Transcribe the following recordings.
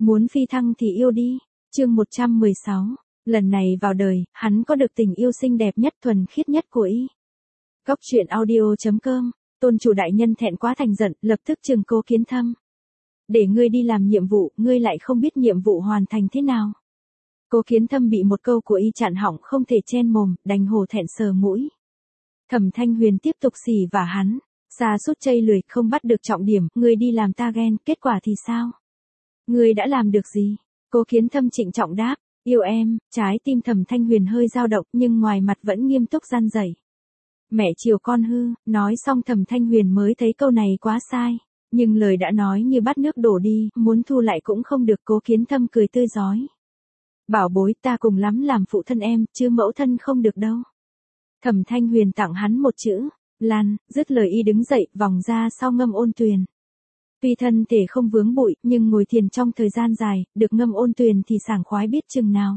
Muốn phi thăng thì yêu đi. Chương 116. Lần này vào đời, hắn có được tình yêu xinh đẹp nhất thuần khiết nhất của y. Góc truyện audio.com. Tôn chủ đại nhân thẹn quá thành giận, lập tức trừng Cố Kiến Thâm. Để ngươi đi làm nhiệm vụ, ngươi lại không biết nhiệm vụ hoàn thành thế nào. Cố Kiến Thâm bị một câu của y chặn họng không thể chen mồm, đành hổ thẹn sờ mũi. Thẩm Thanh Huyền tiếp tục xì vả hắn. Sa sút chây lười, không bắt được trọng điểm, ngươi đi làm ta ghen, kết quả thì sao? Ngươi đã làm được gì? Cố Kiến Thâm trịnh trọng đáp, yêu em. Trái tim Thẩm Thanh Huyền hơi dao động nhưng ngoài mặt vẫn nghiêm túc răn rẩy. Mẹ chiều con hư. Nói xong Thẩm Thanh Huyền mới thấy câu này quá sai. Nhưng lời đã nói như bát nước đổ đi, muốn thu lại cũng không được. Cố Kiến Thâm cười tươi rói. Bảo bối, ta cùng lắm làm phụ thân em, chứ mẫu thân không được đâu. Thẩm Thanh Huyền tặng hắn một chữ, Lan. Dứt lời y đứng dậy, vòng ra sau ngâm ôn tuyền. Tuy thân thể không vướng bụi, nhưng ngồi thiền trong thời gian dài, được ngâm ôn tuyền thì sảng khoái biết chừng nào.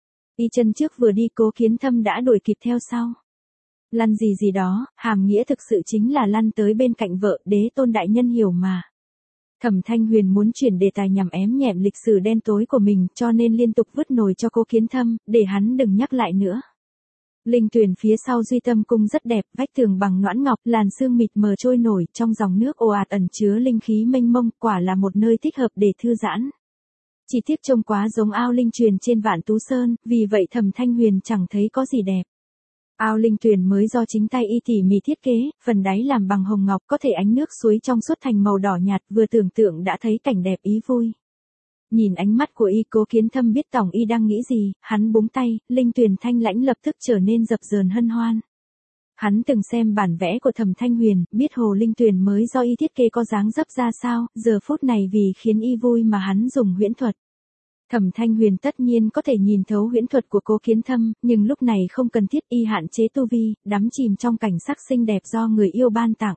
Y chân trước vừa đi, Cố Kiến Thâm đã đuổi kịp theo sau. Lăn gì gì đó, hàm nghĩa thực sự chính là lăn tới bên cạnh vợ, Đế Tôn đại nhân hiểu mà. Thẩm Thanh Huyền muốn chuyển đề tài nhằm ém nhẹm lịch sử đen tối của mình, cho nên liên tục vứt nồi cho Cố Kiến Thâm, để hắn đừng nhắc lại nữa. Linh tuyển phía sau Duy Tâm cung rất đẹp, vách tường bằng noãn ngọc, làn sương mịt mờ trôi nổi, trong dòng nước ồ ạt ẩn chứa linh khí mênh mông, quả là một nơi thích hợp để thư giãn. Chỉ tiếc trông quá giống ao linh truyền trên Vạn Tú Sơn, vì vậy Thẩm Thanh Huyền chẳng thấy có gì đẹp. Ao linh tuyển mới do chính tay y tỉ mỉ thiết kế, phần đáy làm bằng hồng ngọc, có thể ánh nước suối trong suốt thành màu đỏ nhạt, vừa tưởng tượng đã thấy cảnh đẹp ý vui. Nhìn ánh mắt của y, Cố Kiến Thâm biết tổng y đang nghĩ gì, hắn búng tay, linh tuyển thanh lãnh lập tức trở nên dập dờn hân hoan. Hắn từng xem bản vẽ của Thẩm Thanh Huyền, biết hồ linh tuyển mới do y thiết kế có dáng dấp ra sao, giờ phút này vì khiến y vui mà hắn dùng huyễn thuật. Thẩm Thanh Huyền tất nhiên có thể nhìn thấu huyễn thuật của Cố Kiến Thâm, nhưng lúc này không cần thiết, y hạn chế tu vi, đắm chìm trong cảnh sắc xinh đẹp do người yêu ban tặng.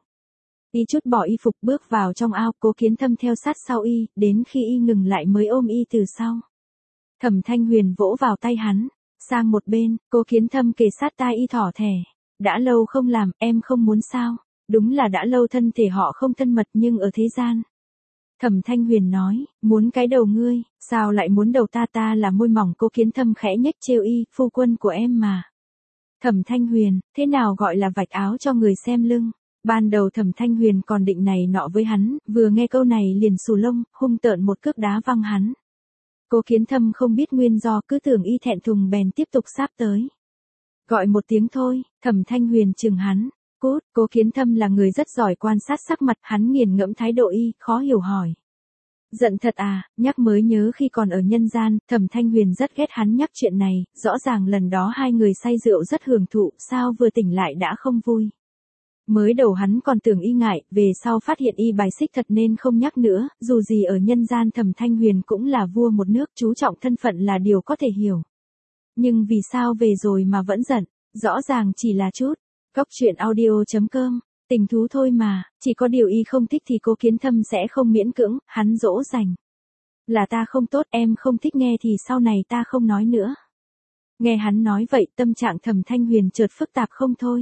Y chút bỏ y phục bước vào trong ao, Cố Kiến Thâm theo sát sau y, đến khi y ngừng lại mới ôm y từ sau. Thẩm Thanh Huyền vỗ vào tay hắn, sang một bên, Cố Kiến Thâm kề sát tai y thỏ thẻ. Đã lâu không làm, em không muốn sao? Đúng là đã lâu thân thể họ không thân mật nhưng ở thế gian. Thẩm Thanh Huyền nói, muốn cái đầu ngươi, sao lại muốn đầu ta, ta là môi mỏng. Cố Kiến Thâm khẽ nhếch trêu y, phu quân của em mà. Thẩm Thanh Huyền, thế nào gọi là vạch áo cho người xem lưng? Ban đầu Thẩm Thanh Huyền còn định này nọ với hắn, vừa nghe câu này liền xù lông, hung tợn một cước đá văng hắn. Cố Kiến Thâm không biết nguyên do, cứ tưởng y thẹn thùng bèn tiếp tục sáp tới. Gọi một tiếng thôi, Thẩm Thanh Huyền chừng hắn. Cút. Cố Kiến Thâm là người rất giỏi quan sát sắc mặt, hắn nghiền ngẫm thái độ y, khó hiểu hỏi. Giận thật à? Nhắc mới nhớ khi còn ở nhân gian, Thẩm Thanh Huyền rất ghét hắn nhắc chuyện này, rõ ràng lần đó hai người say rượu rất hưởng thụ, sao vừa tỉnh lại đã không vui. Mới đầu hắn còn tưởng y ngại, về sau phát hiện y bài xích thật nên không nhắc nữa, dù gì ở nhân gian Thẩm Thanh Huyền cũng là vua một nước, chú trọng thân phận là điều có thể hiểu. Nhưng vì sao về rồi mà vẫn giận? Rõ ràng chỉ là chút. Góc truyện audio.com. Tình thú thôi mà, chỉ có điều y không thích thì Cố Kiến Thâm sẽ không miễn cưỡng, hắn dỗ dành. Là ta không tốt, em không thích nghe thì sau này ta không nói nữa. Nghe hắn nói vậy, tâm trạng Thẩm Thanh Huyền chợt phức tạp không thôi.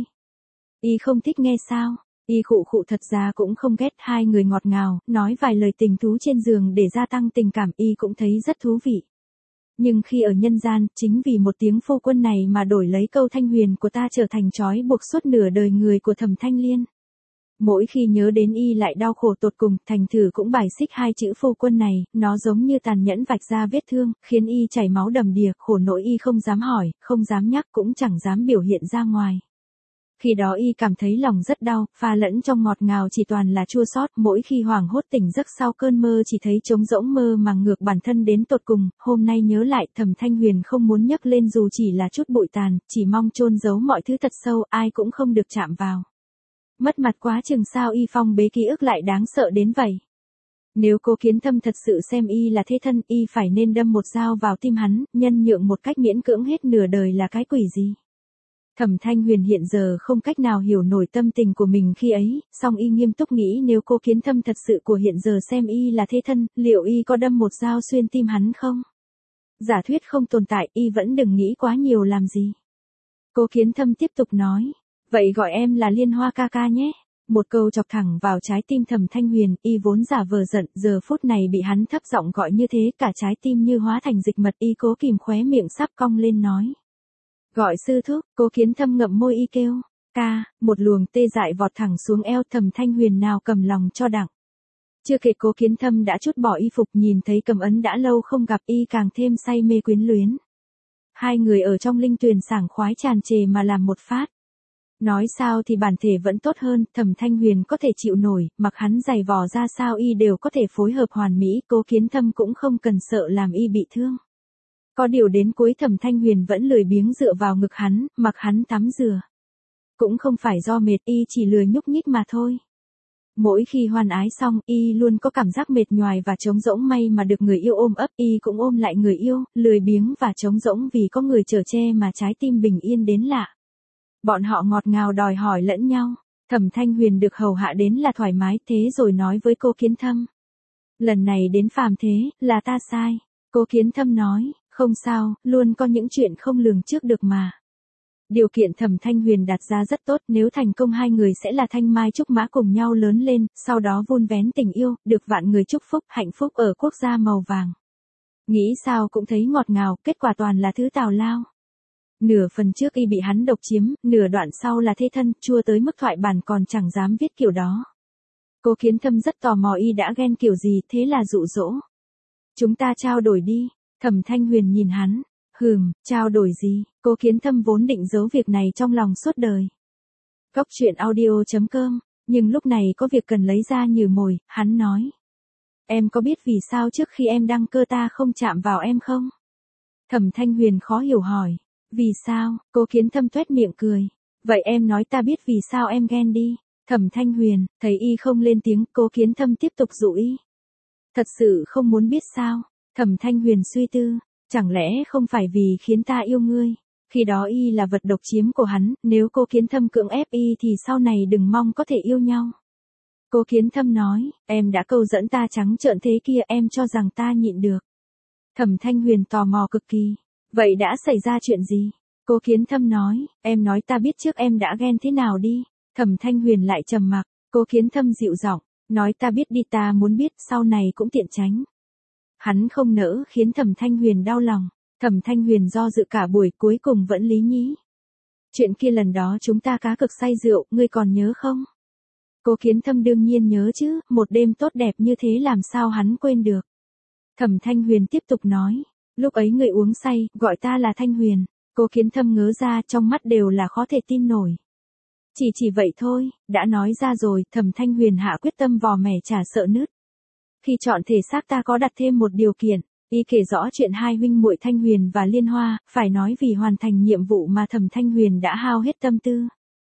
Y không thích nghe sao? Y khụ khụ, thật ra cũng không ghét, hai người ngọt ngào, nói vài lời tình thú trên giường để gia tăng tình cảm, y cũng thấy rất thú vị. Nhưng khi ở nhân gian, chính vì một tiếng phu quân này mà đổi lấy câu Thanh Huyền của ta trở thành trói buộc suốt nửa đời người của Thẩm Thanh Liên. Mỗi khi nhớ đến y lại đau khổ tột cùng, thành thử cũng bài xích hai chữ phu quân này, nó giống như tàn nhẫn vạch ra vết thương, khiến y chảy máu đầm đìa, khổ nỗi y không dám hỏi, không dám nhắc, cũng chẳng dám biểu hiện ra ngoài. Khi đó y cảm thấy lòng rất đau, pha lẫn trong ngọt ngào chỉ toàn là chua xót, mỗi khi hoảng hốt tỉnh giấc sau cơn mơ chỉ thấy trống rỗng, mơ màng ngược bản thân đến tột cùng. Hôm nay nhớ lại, Thẩm Thanh Huyền không muốn nhấc lên dù chỉ là chút bụi tàn, chỉ mong chôn giấu mọi thứ thật sâu, ai cũng không được chạm vào. Mất mặt quá chừng sao y phong bế ký ức lại đáng sợ đến vậy. Nếu Cố Kiến Thâm thật sự xem y là thế thân, y phải nên đâm một dao vào tim hắn, nhân nhượng một cách miễn cưỡng hết nửa đời là cái quỷ gì. Thẩm Thanh Huyền hiện giờ không cách nào hiểu nổi tâm tình của mình khi ấy, song y nghiêm túc nghĩ nếu Cố Kiến Thâm thật sự của hiện giờ xem y là thế thân, liệu y có đâm một dao xuyên tim hắn không? Giả thuyết không tồn tại, y vẫn đừng nghĩ quá nhiều làm gì. Cố Kiến Thâm tiếp tục nói, vậy gọi em là Liên Hoa ca ca nhé. Một câu chọc thẳng vào trái tim Thẩm Thanh Huyền, y vốn giả vờ giận, giờ phút này bị hắn thấp giọng gọi như thế, cả trái tim như hóa thành dịch mật, y cố kìm khóe miệng sắp cong lên nói. Gọi sư thúc, Cố Kiến Thâm ngậm môi y kêu. Ca, một luồng tê dại vọt thẳng xuống eo Thẩm Thanh Huyền nào cầm lòng cho đặng. Chưa kể Cố Kiến Thâm đã trút bỏ y phục, nhìn thấy Cầm Ấn đã lâu không gặp, y càng thêm say mê quyến luyến. Hai người ở trong linh tuyền sảng khoái tràn trề mà làm một phát. Nói sao thì bản thể vẫn tốt hơn, Thẩm Thanh Huyền có thể chịu nổi, mặc hắn giày vò ra sao y đều có thể phối hợp hoàn mỹ, Cố Kiến Thâm cũng không cần sợ làm y bị thương. Có điều đến cuối Thẩm Thanh Huyền vẫn lười biếng dựa vào ngực hắn, mặc hắn tắm rửa. Cũng không phải do mệt, y chỉ lười nhúc nhích mà thôi. Mỗi khi hoan ái xong, y luôn có cảm giác mệt nhoài và trống rỗng, may mà được người yêu ôm ấp, y cũng ôm lại người yêu, lười biếng và trống rỗng vì có người chở che mà trái tim bình yên đến lạ. Bọn họ ngọt ngào đòi hỏi lẫn nhau, Thẩm Thanh Huyền được hầu hạ đến là thoải mái, thế rồi nói với Cố Kiến Thâm. Lần này đến phàm thế, là ta sai. Cố Kiến Thâm nói, không sao, luôn có những chuyện không lường trước được mà. Điều kiện Thẩm Thanh Huyền đặt ra rất tốt, nếu thành công hai người sẽ là thanh mai trúc mã cùng nhau lớn lên, sau đó vun vén tình yêu, được vạn người chúc phúc, hạnh phúc ở quốc gia màu vàng. Nghĩ sao cũng thấy ngọt ngào, kết quả toàn là thứ tào lao. Nửa phần trước y bị hắn độc chiếm, nửa đoạn sau là thê thân, chua tới mức thoại bản còn chẳng dám viết kiểu đó. Cố Kiến Thâm rất tò mò y đã ghen kiểu gì, thế là dụ dỗ. Chúng ta trao đổi đi. Thẩm Thanh Huyền nhìn hắn. Trao đổi gì? Cố Kiến Thâm vốn định giấu việc này trong lòng suốt đời. Cốc truyện audio.com, nhưng lúc này có việc cần lấy ra như mồi, hắn nói. Em có biết vì sao trước khi em đăng cơ ta không chạm vào em không? Thẩm Thanh Huyền khó hiểu hỏi. Vì sao? Cố Kiến Thâm tuét miệng cười. Vậy em nói ta biết vì sao em ghen đi. Thẩm Thanh Huyền, thấy y không lên tiếng, Cố Kiến Thâm tiếp tục dụ y. Thật sự không muốn biết sao? Thẩm Thanh Huyền suy tư. Chẳng lẽ không phải vì khiến ta yêu ngươi? Khi đó y là vật độc chiếm của hắn, nếu Cố Kiến Thâm cưỡng ép y thì sau này đừng mong có thể yêu nhau. Cố Kiến Thâm nói, em đã câu dẫn ta trắng trợn thế kia, em cho rằng ta nhịn được. Thẩm Thanh Huyền tò mò cực kỳ. Vậy đã xảy ra chuyện gì? Cố Kiến Thâm nói, em nói ta biết trước em đã ghen thế nào đi. Thẩm Thanh Huyền lại trầm mặc. Cố Kiến Thâm dịu giọng, nói ta biết đi, ta muốn biết, sau này cũng tiện tránh. Hắn không nỡ khiến Thẩm Thanh Huyền đau lòng. Thẩm Thanh Huyền do dự cả buổi, cuối cùng vẫn lý nhí. Chuyện kia lần đó chúng ta cá cực say rượu, ngươi còn nhớ không? Cố Kiến Thâm đương nhiên nhớ chứ, một đêm tốt đẹp như thế làm sao hắn quên được. Thẩm Thanh Huyền tiếp tục nói, lúc ấy ngươi uống say, gọi ta là Thanh Huyền. Cố Kiến Thâm ngớ ra, trong mắt đều là khó thể tin nổi. Chỉ vậy thôi, đã nói ra rồi, Thẩm Thanh Huyền hạ quyết tâm vò mẻ chả sợ nứt. Khi chọn thể xác ta có đặt thêm một điều kiện, y kể rõ chuyện hai huynh muội Thanh Huyền và Liên Hoa, phải nói vì hoàn thành nhiệm vụ mà Thẩm Thanh Huyền đã hao hết tâm tư.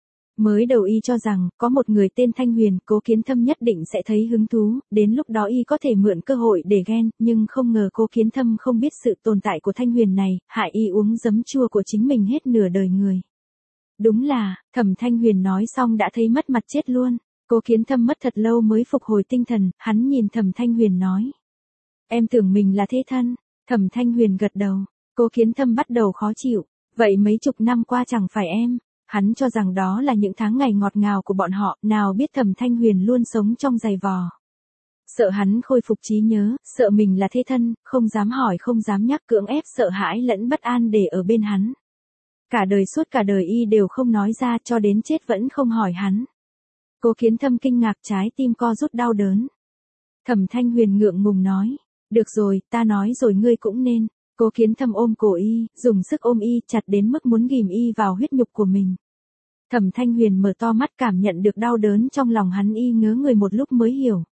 Mới đầu y cho rằng, có một người tên Thanh Huyền, Cố Kiến Thâm nhất định sẽ thấy hứng thú, đến lúc đó y có thể mượn cơ hội để ghen, nhưng không ngờ Cố Kiến Thâm không biết sự tồn tại của Thanh Huyền này, hại y uống giấm chua của chính mình hết nửa đời người. Đúng là, Thẩm Thanh Huyền nói xong đã thấy mất mặt chết luôn. Cố Kiến Thâm mất thật lâu mới phục hồi tinh thần, hắn nhìn Thẩm Thanh Huyền nói. Em tưởng mình là thế thân. Thẩm Thanh Huyền gật đầu. Cố Kiến Thâm bắt đầu khó chịu. Vậy mấy chục năm qua chẳng phải em. Hắn cho rằng đó là những tháng ngày ngọt ngào của bọn họ, nào biết Thẩm Thanh Huyền luôn sống trong giày vò. Sợ hắn khôi phục trí nhớ, sợ mình là thế thân, không dám hỏi không dám nhắc, cưỡng ép sợ hãi lẫn bất an để ở bên hắn. Suốt cả đời y đều không nói ra, cho đến chết vẫn không hỏi hắn. Cố Kiến Thâm kinh ngạc, trái tim co rút đau đớn. Thẩm Thanh Huyền ngượng ngùng nói, được rồi, ta nói rồi ngươi cũng nên. Cố Kiến Thâm ôm cổ y, dùng sức ôm y chặt đến mức muốn ghìm y vào huyết nhục của mình. Thẩm Thanh Huyền mở to mắt cảm nhận được đau đớn trong lòng hắn, y ngớ người một lúc mới hiểu.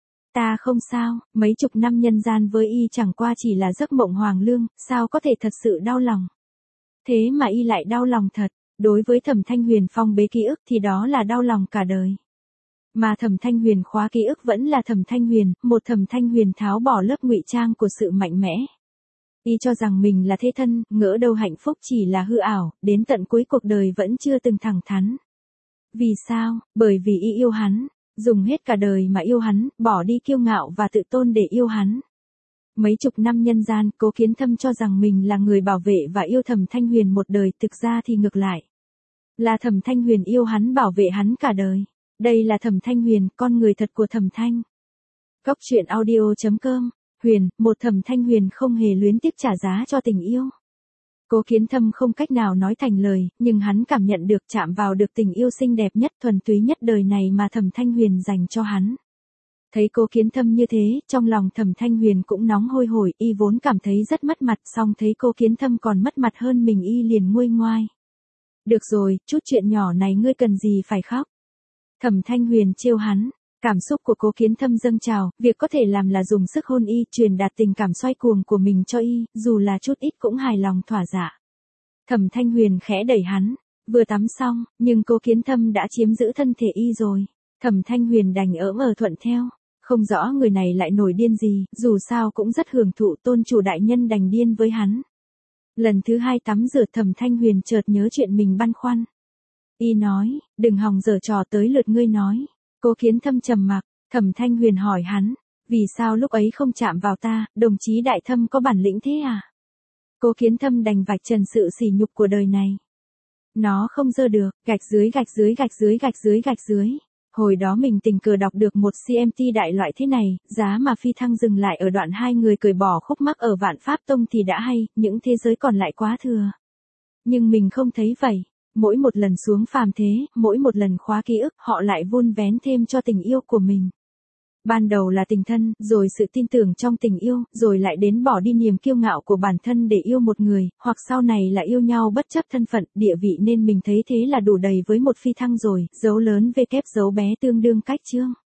Ta không sao, mấy chục năm nhân gian với y chẳng qua chỉ là giấc mộng hoàng lương, sao có thể thật sự đau lòng. Thế mà y lại đau lòng thật, đối với Thẩm Thanh Huyền phong bế ký ức thì đó là đau lòng cả đời. Mà Thẩm Thanh Huyền khóa ký ức vẫn là Thẩm Thanh Huyền, một Thẩm Thanh Huyền tháo bỏ lớp ngụy trang của sự mạnh mẽ. Y cho rằng mình là thế thân, ngỡ đâu hạnh phúc chỉ là hư ảo, đến tận cuối cuộc đời vẫn chưa từng thẳng thắn. Vì sao? Bởi vì y yêu hắn, dùng hết cả đời mà yêu hắn, bỏ đi kiêu ngạo và tự tôn để yêu hắn. Mấy chục năm nhân gian, Cố Kiến Thâm cho rằng mình là người bảo vệ và yêu Thẩm Thanh Huyền một đời, thực ra thì ngược lại. Là Thẩm Thanh Huyền yêu hắn, bảo vệ hắn cả đời. Đây là Thẩm Thanh Huyền, con người thật của Thẩm Thanh. Góc truyện audio.com, Huyền, một Thẩm Thanh Huyền không hề luyến tiếc trả giá cho tình yêu. Cố Kiến Thâm không cách nào nói thành lời, nhưng hắn cảm nhận được, chạm vào được tình yêu xinh đẹp nhất, thuần túy nhất đời này mà Thẩm Thanh Huyền dành cho hắn. Thấy Cố Kiến Thâm như thế, trong lòng Thẩm Thanh Huyền cũng nóng hôi hổi, y vốn cảm thấy rất mất mặt, song thấy Cố Kiến Thâm còn mất mặt hơn mình, y liền nguôi ngoai. Được rồi, chút chuyện nhỏ này ngươi cần gì phải khóc. Thẩm Thanh Huyền trêu hắn. Cảm xúc của Cố Kiến Thâm dâng trào, việc có thể làm là dùng sức hôn y, truyền đạt tình cảm xoay cuồng của mình cho y, dù là chút ít cũng hài lòng thỏa dạ. Thẩm Thanh Huyền khẽ đẩy hắn, vừa tắm xong, nhưng Cố Kiến Thâm đã chiếm giữ thân thể y rồi. Thẩm Thanh Huyền đành thuận theo, không rõ người này lại nổi điên gì, dù sao cũng rất hưởng thụ, tôn chủ đại nhân đành điên với hắn. Lần thứ 2 tắm rửa, Thẩm Thanh Huyền chợt nhớ chuyện mình băn khoăn. Y nói, đừng hòng giở trò, tới lượt ngươi nói. Cố Kiến Thâm trầm mặc, Thẩm Thanh Huyền hỏi hắn, vì sao lúc ấy không chạm vào ta, đồng chí Đại Thâm có bản lĩnh thế à? Cố Kiến Thâm đành vạch trần sự sỉ nhục của đời này. Nó không dơ được, gạch dưới gạch dưới gạch dưới gạch dưới gạch dưới. Hồi đó mình tình cờ đọc được một CMT đại loại thế này, giá mà phi thăng dừng lại ở đoạn hai người cởi bỏ khúc mắc ở Vạn Pháp Tông thì đã hay, những thế giới còn lại quá thừa. Nhưng mình không thấy vậy. Mỗi một lần xuống phàm thế, mỗi một lần khóa ký ức, họ lại vun vén thêm cho tình yêu của mình. Ban đầu là tình thân, rồi sự tin tưởng trong tình yêu, rồi lại đến bỏ đi niềm kiêu ngạo của bản thân để yêu một người, hoặc sau này là yêu nhau bất chấp thân phận, địa vị, nên mình thấy thế là đủ đầy với một phi thăng rồi, dấu lớn V kép dấu bé tương đương cách chương.